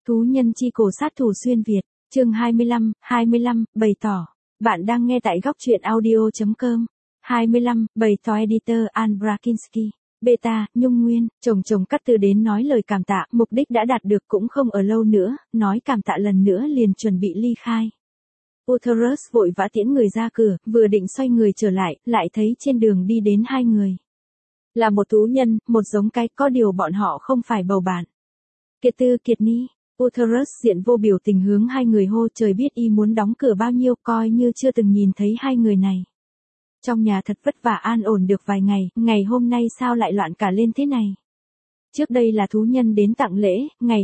Thú nhân chi cổ sát thủ xuyên Việt, chương 25, bày tỏ. Bạn đang nghe tại góc truyện audio.com. 25, bày tỏ editor Ann Brakinski. Beta, Nhung Nguyên, chồng cắt từ đến nói lời cảm tạ, mục đích đã đạt được cũng không ở lâu nữa, nói cảm tạ lần nữa liền chuẩn bị ly khai. Utherus vội vã tiễn người ra cửa, vừa định xoay người trở lại thấy trên đường đi đến hai người. Là một thú nhân, một giống cái, có điều bọn họ không phải bầu bạn. Kiệt Tư, Kiệt Ni. Utherus diện vô biểu tình hướng hai người hô, trời biết y muốn đóng cửa bao nhiêu, coi như chưa từng nhìn thấy hai người này. Trong nhà thật vất vả an ổn được vài ngày hôm nay sao lại loạn cả lên thế này? Trước đây là thú nhân đến tặng lễ, ngày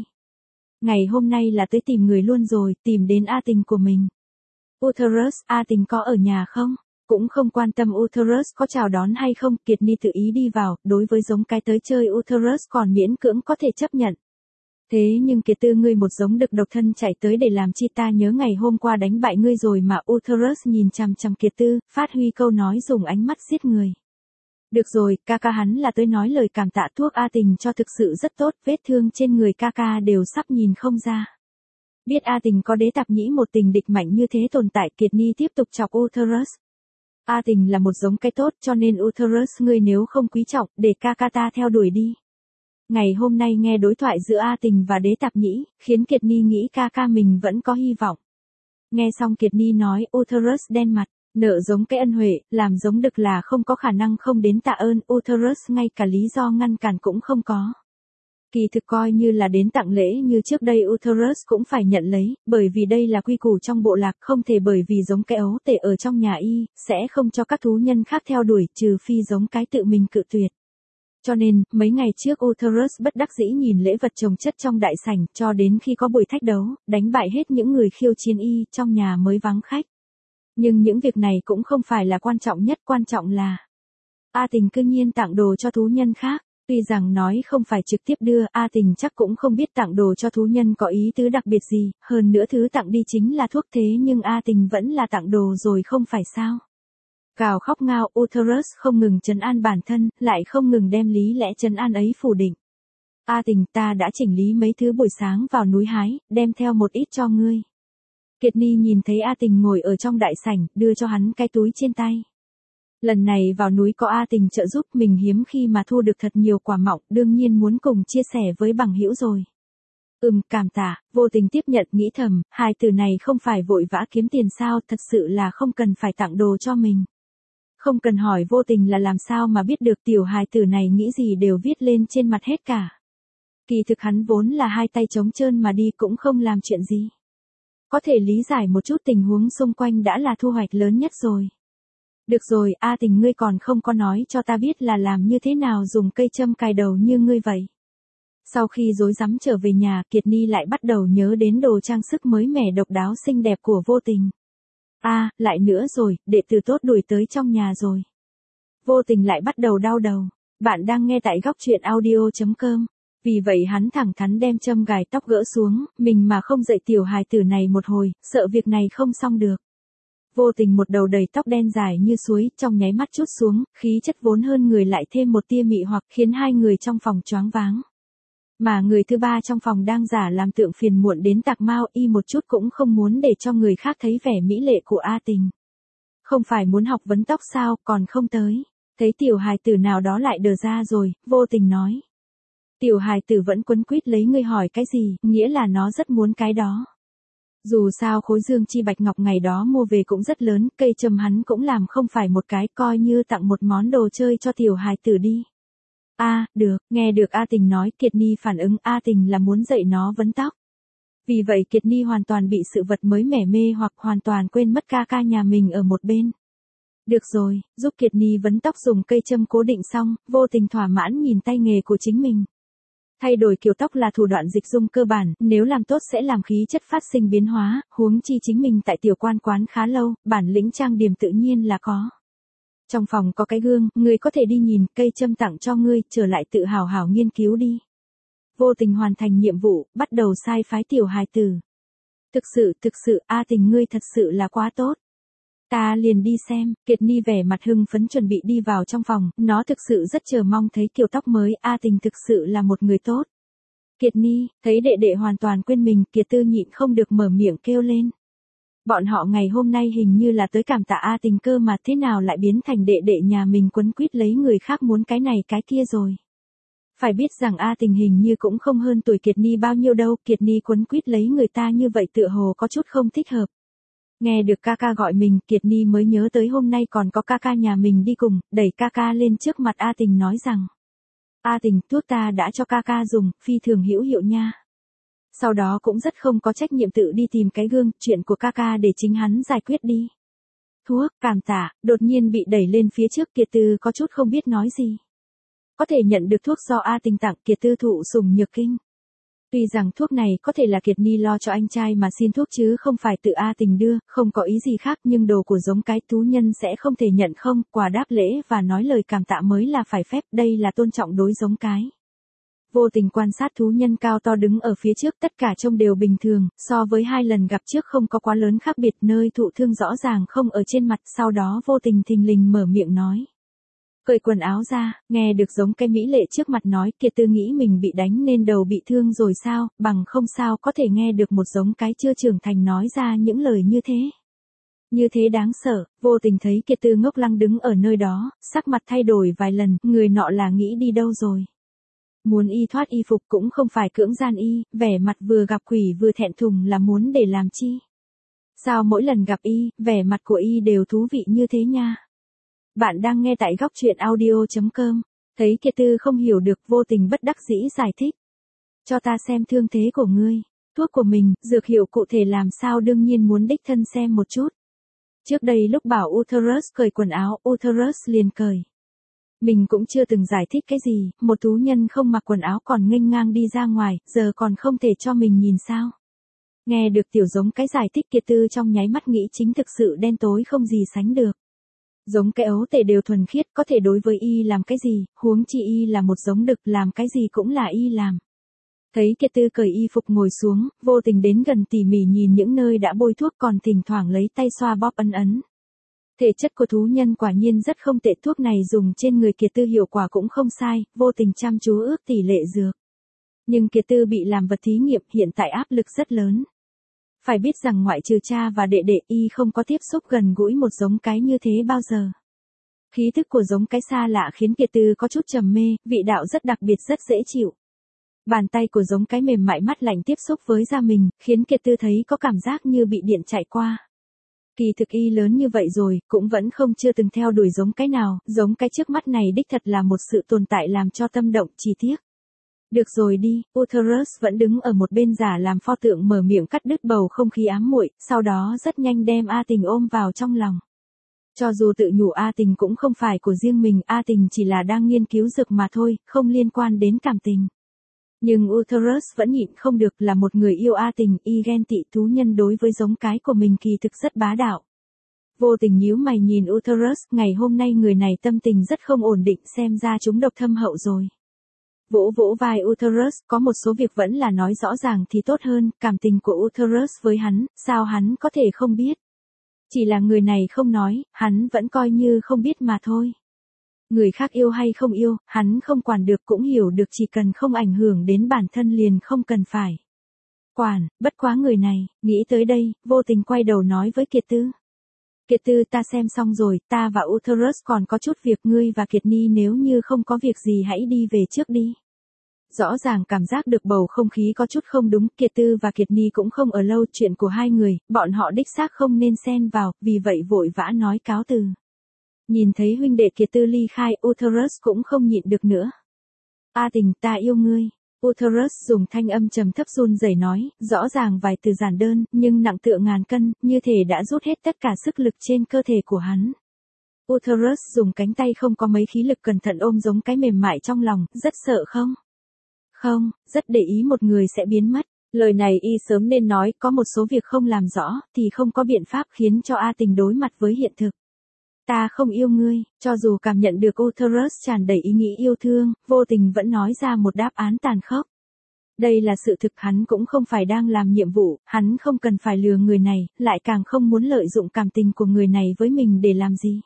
hôm nay là tới tìm người luôn rồi, tìm đến A Tình của mình. Utherus, A Tình có ở nhà không? Cũng không quan tâm Utherus có chào đón hay không, Kiệt Ni tự ý đi vào, đối với giống cái tới chơi Utherus còn miễn cưỡng có thể chấp nhận. Thế nhưng Kiệt Tư, ngươi một giống đực độc thân chạy tới để làm chi? Ta nhớ ngày hôm qua đánh bại ngươi rồi mà. Utherus nhìn chằm chằm Kiệt Tư, phát huy câu nói dùng ánh mắt giết người. Được rồi, ca hắn là tới nói lời cảm tạ, thuốc A Tình cho thực sự rất tốt, vết thương trên người ca đều sắp nhìn không ra. Biết A Tình có đế tạp nhĩ một tình địch mạnh như thế tồn tại, Kiệt Ni tiếp tục chọc Utherus. A Tình là một giống cái tốt, cho nên Utherus, ngươi nếu không quý trọng, để ca ta theo đuổi đi. Ngày hôm nay nghe đối thoại giữa A Tình và đế tạp nhĩ, khiến Kiệt Ni nghĩ ca mình vẫn có hy vọng. Nghe xong Kiệt Ni nói, Utherus đen mặt, nợ giống cái ân huệ, làm giống đực là không có khả năng không đến tạ ơn. Utherus ngay cả lý do ngăn cản cũng không có. Kỳ thực coi như là đến tặng lễ như trước đây Utherus cũng phải nhận lấy, bởi vì đây là quy củ trong bộ lạc, không thể bởi vì giống cái ấu tể ở trong nhà y, sẽ không cho các thú nhân khác theo đuổi, trừ phi giống cái tự mình cự tuyệt. Cho nên, mấy ngày trước Utherus bất đắc dĩ nhìn lễ vật chồng chất trong đại sảnh, cho đến khi có buổi thách đấu, đánh bại hết những người khiêu chiến y, trong nhà mới vắng khách. Nhưng những việc này cũng không phải là quan trọng nhất, quan trọng là A Tình cư nhiên tặng đồ cho thú nhân khác. Tuy rằng nói không phải trực tiếp đưa, A Tình chắc cũng không biết tặng đồ cho thú nhân có ý tứ đặc biệt gì, hơn nữa thứ tặng đi chính là thuốc, thế nhưng A Tình vẫn là tặng đồ rồi không phải sao? Gào khóc ngao, Utherus không ngừng trấn an bản thân, lại không ngừng đem lý lẽ trấn an ấy phủ định. A Tình, ta đã chỉnh lý mấy thứ buổi sáng vào núi hái, đem theo một ít cho ngươi. Kiệt Ni nhìn thấy A Tình ngồi ở trong đại sảnh, đưa cho hắn cái túi trên tay. Lần này vào núi có A Tình trợ giúp, mình hiếm khi mà thu được thật nhiều quả mọng, đương nhiên muốn cùng chia sẻ với bằng hữu rồi. Cảm tạ, vô tình tiếp nhận, nghĩ thầm, hai từ này không phải vội vã kiếm tiền sao, thật sự là không cần phải tặng đồ cho mình. Không cần hỏi vô tình là làm sao mà biết được, tiểu hài tử này nghĩ gì đều viết lên trên mặt hết cả. Kỳ thực hắn vốn là hai tay trống trơn mà đi cũng không làm chuyện gì. Có thể lý giải một chút tình huống xung quanh đã là thu hoạch lớn nhất rồi. Được rồi, A Tình, ngươi còn không có nói cho ta biết là làm như thế nào dùng cây châm cài đầu như ngươi vậy. Sau khi rối rắm trở về nhà, Kiệt Ni lại bắt đầu nhớ đến đồ trang sức mới mẻ độc đáo xinh đẹp của vô tình. Lại nữa rồi, đệ tử tốt đuổi tới trong nhà rồi. Vô tình lại bắt đầu đau đầu. Bạn đang nghe tại góc truyện audio.com. Vì vậy hắn thẳng thắn đem châm gài tóc gỡ xuống, mình mà không dạy tiểu hài tử này một hồi, sợ việc này không xong được. Vô tình một đầu đầy tóc đen dài như suối, trong nháy mắt chút xuống, khí chất vốn hơn người lại thêm một tia mị hoặc, khiến hai người trong phòng choáng váng. Mà người thứ ba trong phòng đang giả làm tượng phiền muộn đến tạc mau, y một chút cũng không muốn để cho người khác thấy vẻ mỹ lệ của A Tình. Không phải muốn học vấn tóc sao, còn không tới. Thấy tiểu hài tử nào đó lại đờ ra rồi, vô tình nói. Tiểu hài tử vẫn quấn quýt lấy ngươi hỏi cái gì, nghĩa là nó rất muốn cái đó. Dù sao khối dương chi bạch ngọc ngày đó mua về cũng rất lớn, cây châm hắn cũng làm không phải một cái, coi như tặng một món đồ chơi cho tiểu hài tử đi. Được, nghe được A Tình nói, Kiệt Ni phản ứng, A Tình là muốn dạy nó vấn tóc. Vì vậy Kiệt Ni hoàn toàn bị sự vật mới mẻ mê hoặc hoàn toàn quên mất ca nhà mình ở một bên. Được rồi, giúp Kiệt Ni vấn tóc dùng cây châm cố định xong, vô tình thỏa mãn nhìn tay nghề của chính mình. Thay đổi kiểu tóc là thủ đoạn dịch dung cơ bản, nếu làm tốt sẽ làm khí chất phát sinh biến hóa, huống chi chính mình tại tiểu quan quán khá lâu, bản lĩnh trang điểm tự nhiên là có. Trong phòng có cái gương, ngươi có thể đi nhìn, cây châm tặng cho ngươi, trở lại tự hào nghiên cứu đi. Vô tình hoàn thành nhiệm vụ, bắt đầu sai phái tiểu hài tử. Thực sự, A Tình ngươi thật sự là quá tốt. Ta liền đi xem. Kiệt Ni vẻ mặt hưng phấn chuẩn bị đi vào trong phòng, nó thực sự rất chờ mong thấy kiểu tóc mới. A Tình thực sự là một người tốt. Kiệt Ni, thấy đệ đệ hoàn toàn quên mình, Kiệt Tư nhịn không được mở miệng kêu lên. Bọn họ ngày hôm nay hình như là tới cảm tạ A Tình cơ mà thế nào lại biến thành đệ đệ nhà mình quấn quýt lấy người khác muốn cái này cái kia rồi. Phải biết rằng A Tình hình như cũng không hơn tuổi Kiệt Ni bao nhiêu đâu, Kiệt Ni quấn quýt lấy người ta như vậy tựa hồ có chút không thích hợp. Nghe được ca ca gọi mình, Kiệt Ni mới nhớ tới hôm nay còn có ca ca nhà mình đi cùng, đẩy ca ca lên trước mặt A Tình nói rằng. A Tình, thuốc ta đã cho ca ca dùng, phi thường hữu hiệu nha. Sau đó cũng rất không có trách nhiệm tự đi tìm cái gương, chuyện của ca ca để chính hắn giải quyết đi. Thuốc, cảm tạ, đột nhiên bị đẩy lên phía trước, Kiệt Tư có chút không biết nói gì. Có thể nhận được thuốc do A Tình tặng, Kiệt Tư thụ sủng nhược kinh. Tuy rằng thuốc này có thể là Kiệt Ni lo cho anh trai mà xin thuốc chứ không phải tự A Tình đưa, không có ý gì khác, nhưng đồ của giống cái thú nhân sẽ không thể nhận không, quà đáp lễ và nói lời cảm tạ mới là phải phép, đây là tôn trọng đối giống cái. Vô tình quan sát thú nhân cao to đứng ở phía trước, tất cả trông đều bình thường, so với 2 lần gặp trước không có quá lớn khác biệt, nơi thụ thương rõ ràng không ở trên mặt, sau đó vô tình thình lình mở miệng nói. Cởi quần áo ra, nghe được giống cái mỹ lệ trước mặt nói, Kiệt Tư nghĩ mình bị đánh nên đầu bị thương rồi sao, bằng không sao có thể nghe được một giống cái chưa trưởng thành nói ra những lời như thế. Như thế đáng sợ, vô tình thấy Kiệt Tư ngốc lăng đứng ở nơi đó, sắc mặt thay đổi vài lần, người nọ là nghĩ đi đâu rồi. Muốn y thoát y phục cũng không phải cưỡng gian y, vẻ mặt vừa gặp quỷ vừa thẹn thùng là muốn để làm chi. Sao mỗi lần gặp y, vẻ mặt của y đều thú vị như thế nha. Bạn đang nghe tại góc truyện audio.com, thấy Kiệt Tư không hiểu được vô tình bất đắc dĩ giải thích. Cho ta xem thương thế của ngươi, thuốc của mình, dược hiệu cụ thể làm sao đương nhiên muốn đích thân xem một chút. Trước đây lúc bảo Uterus cởi quần áo, Uterus liền cởi. Mình cũng chưa từng giải thích cái gì, một thú nhân không mặc quần áo còn nghênh ngang đi ra ngoài, giờ còn không thể cho mình nhìn sao. Nghe được tiểu giống cái giải thích, Kiệt Tư trong nháy mắt nghĩ chính thực sự đen tối không gì sánh được. Giống cái ấu tể đều thuần khiết, có thể đối với y làm cái gì, huống chi y là một giống đực, làm cái gì cũng là y làm. Thấy Kiệt Tư cởi y phục ngồi xuống, vô tình đến gần tỉ mỉ nhìn những nơi đã bôi thuốc còn thỉnh thoảng lấy tay xoa bóp ấn ấn. Thể chất của thú nhân quả nhiên rất không tệ, thuốc này dùng trên người Kiệt Tư hiệu quả cũng không sai, vô tình chăm chú ước tỷ lệ dược. Nhưng Kiệt Tư bị làm vật thí nghiệm, hiện tại áp lực rất lớn. Phải biết rằng ngoại trừ cha và đệ đệ y không có tiếp xúc gần gũi một giống cái như thế bao giờ. Khí thức của giống cái xa lạ khiến Kiệt Tư có chút trầm mê, vị đạo rất đặc biệt rất dễ chịu. Bàn tay của giống cái mềm mại mát lạnh tiếp xúc với da mình, khiến Kiệt Tư thấy có cảm giác như bị điện chạy qua. Kỳ thực y lớn như vậy rồi, cũng vẫn không chưa từng theo đuổi giống cái nào, giống cái trước mắt này đích thật là một sự tồn tại làm cho tâm động, chỉ tiếc. Được rồi đi, Uterus vẫn đứng ở một bên giả làm pho tượng mở miệng cắt đứt bầu không khí ám muội, sau đó rất nhanh đem A Tình ôm vào trong lòng. Cho dù tự nhủ A Tình cũng không phải của riêng mình, A Tình chỉ là đang nghiên cứu dược mà thôi, không liên quan đến cảm tình. Nhưng Uterus vẫn nhịn không được, là một người yêu A Tình, y ghen tị thú nhân đối với giống cái của mình kỳ thực rất bá đạo. Vô tình nhíu mày nhìn Uterus, ngày hôm nay người này tâm tình rất không ổn định, xem ra chúng độc thâm hậu rồi. Vỗ vỗ vai Uterus, có một số việc vẫn là nói rõ ràng thì tốt hơn, cảm tình của Uterus với hắn, sao hắn có thể không biết. Chỉ là người này không nói, hắn vẫn coi như không biết mà thôi. Người khác yêu hay không yêu, hắn không quản được cũng hiểu được, chỉ cần không ảnh hưởng đến bản thân liền không cần phải quản, bất quá người này, nghĩ tới đây, vô tình quay đầu nói với Kiệt Tư. Kiệt Tư, ta xem xong rồi, ta và Uterus còn có chút việc, ngươi và Kiệt Ni nếu như không có việc gì hãy đi về trước đi. Rõ ràng cảm giác được bầu không khí có chút không đúng, Kiệt Tư và Kiệt Ni cũng không ở lâu, chuyện của hai người, bọn họ đích xác không nên xen vào, vì vậy vội vã nói cáo từ. Nhìn thấy huynh đệ Kiệt Tư ly khai, Uterus cũng không nhịn được nữa. A Tình, ta yêu ngươi. Uterus dùng thanh âm trầm thấp run rẩy nói, rõ ràng vài từ giản đơn, nhưng nặng tựa ngàn cân, như thể đã rút hết tất cả sức lực trên cơ thể của hắn. Uterus dùng cánh tay không có mấy khí lực cẩn thận ôm giống cái mềm mại trong lòng, rất sợ không? Không, rất để ý một người sẽ biến mất. Lời này y sớm nên nói, có một số việc không làm rõ, thì không có biện pháp khiến cho A Tình đối mặt với hiện thực. Ta không yêu ngươi, cho dù cảm nhận được Uterus tràn đầy ý nghĩ yêu thương, vô tình vẫn nói ra một đáp án tàn khốc. Đây là sự thực, hắn cũng không phải đang làm nhiệm vụ, hắn không cần phải lừa người này, lại càng không muốn lợi dụng cảm tình của người này với mình để làm gì.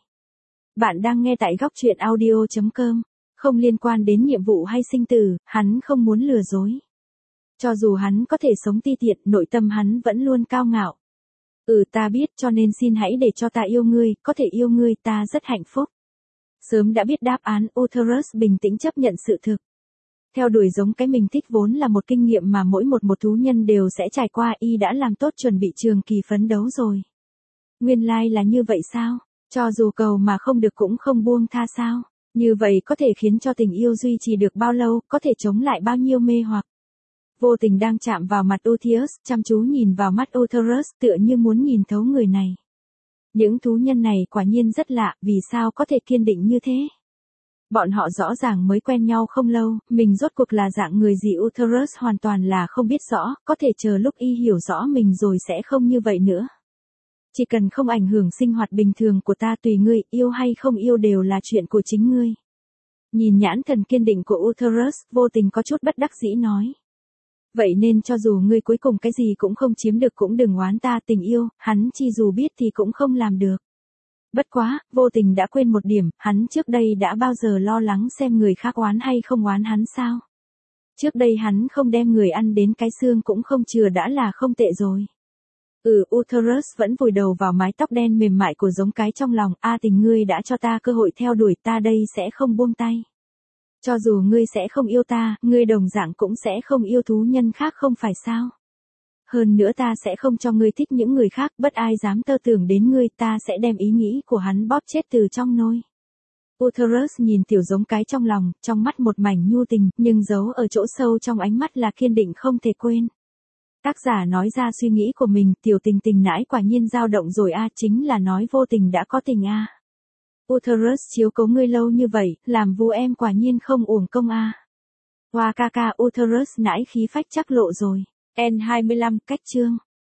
Bạn đang nghe tại góc truyện audio.com, không liên quan đến nhiệm vụ hay sinh tử, hắn không muốn lừa dối. Cho dù hắn có thể sống ti tiện, nội tâm hắn vẫn luôn cao ngạo. Ta biết, cho nên xin hãy để cho ta yêu ngươi, có thể yêu ngươi, ta rất hạnh phúc. Sớm đã biết đáp án, Utherus bình tĩnh chấp nhận sự thực. Theo đuổi giống cái mình thích vốn là một kinh nghiệm mà mỗi một thú nhân đều sẽ trải qua, y đã làm tốt chuẩn bị trường kỳ phấn đấu rồi. Nguyên lai là như vậy sao? Cho dù cầu mà không được cũng không buông tha sao? Như vậy có thể khiến cho tình yêu duy trì được bao lâu, có thể chống lại bao nhiêu mê hoặc. Vô tình đang chạm vào mặt Uthius, chăm chú nhìn vào mắt Utherus tựa như muốn nhìn thấu người này. Những thú nhân này quả nhiên rất lạ, vì sao có thể kiên định như thế? Bọn họ rõ ràng mới quen nhau không lâu, mình rốt cuộc là dạng người gì Utherus hoàn toàn là không biết rõ, có thể chờ lúc y hiểu rõ mình rồi sẽ không như vậy nữa. Chỉ cần không ảnh hưởng sinh hoạt bình thường của ta tùy ngươi, yêu hay không yêu đều là chuyện của chính ngươi. Nhìn nhãn thần kiên định của Utherus, vô tình có chút bất đắc dĩ nói. Vậy nên cho dù ngươi cuối cùng cái gì cũng không chiếm được cũng đừng oán ta, tình yêu, hắn chi dù biết thì cũng không làm được. Bất quá, vô tình đã quên một điểm, hắn trước đây đã bao giờ lo lắng xem người khác oán hay không oán hắn sao? Trước đây hắn không đem người ăn đến cái xương cũng không chừa đã là không tệ rồi. Utherus vẫn vùi đầu vào mái tóc đen mềm mại của giống cái trong lòng, tình ngươi đã cho ta cơ hội theo đuổi ta đây sẽ không buông tay. Cho dù ngươi sẽ không yêu ta, ngươi đồng dạng cũng sẽ không yêu thú nhân khác không phải sao? Hơn nữa ta sẽ không cho ngươi thích những người khác, bất ai dám tơ tưởng đến ngươi, ta sẽ đem ý nghĩ của hắn bóp chết từ trong nôi. Utherus nhìn tiểu giống cái trong lòng, trong mắt một mảnh nhu tình, nhưng giấu ở chỗ sâu trong ánh mắt là kiên định không thể quên. Tác giả nói ra suy nghĩ của mình, tiểu tình tình nãi quả nhiên dao động rồi chính là nói vô tình đã có tình Utherus chiếu cố ngươi lâu như vậy, làm vua em quả nhiên không uổng công Hoa ca ca Utherus nãi khí phách chắc lộ rồi. N25 cách chương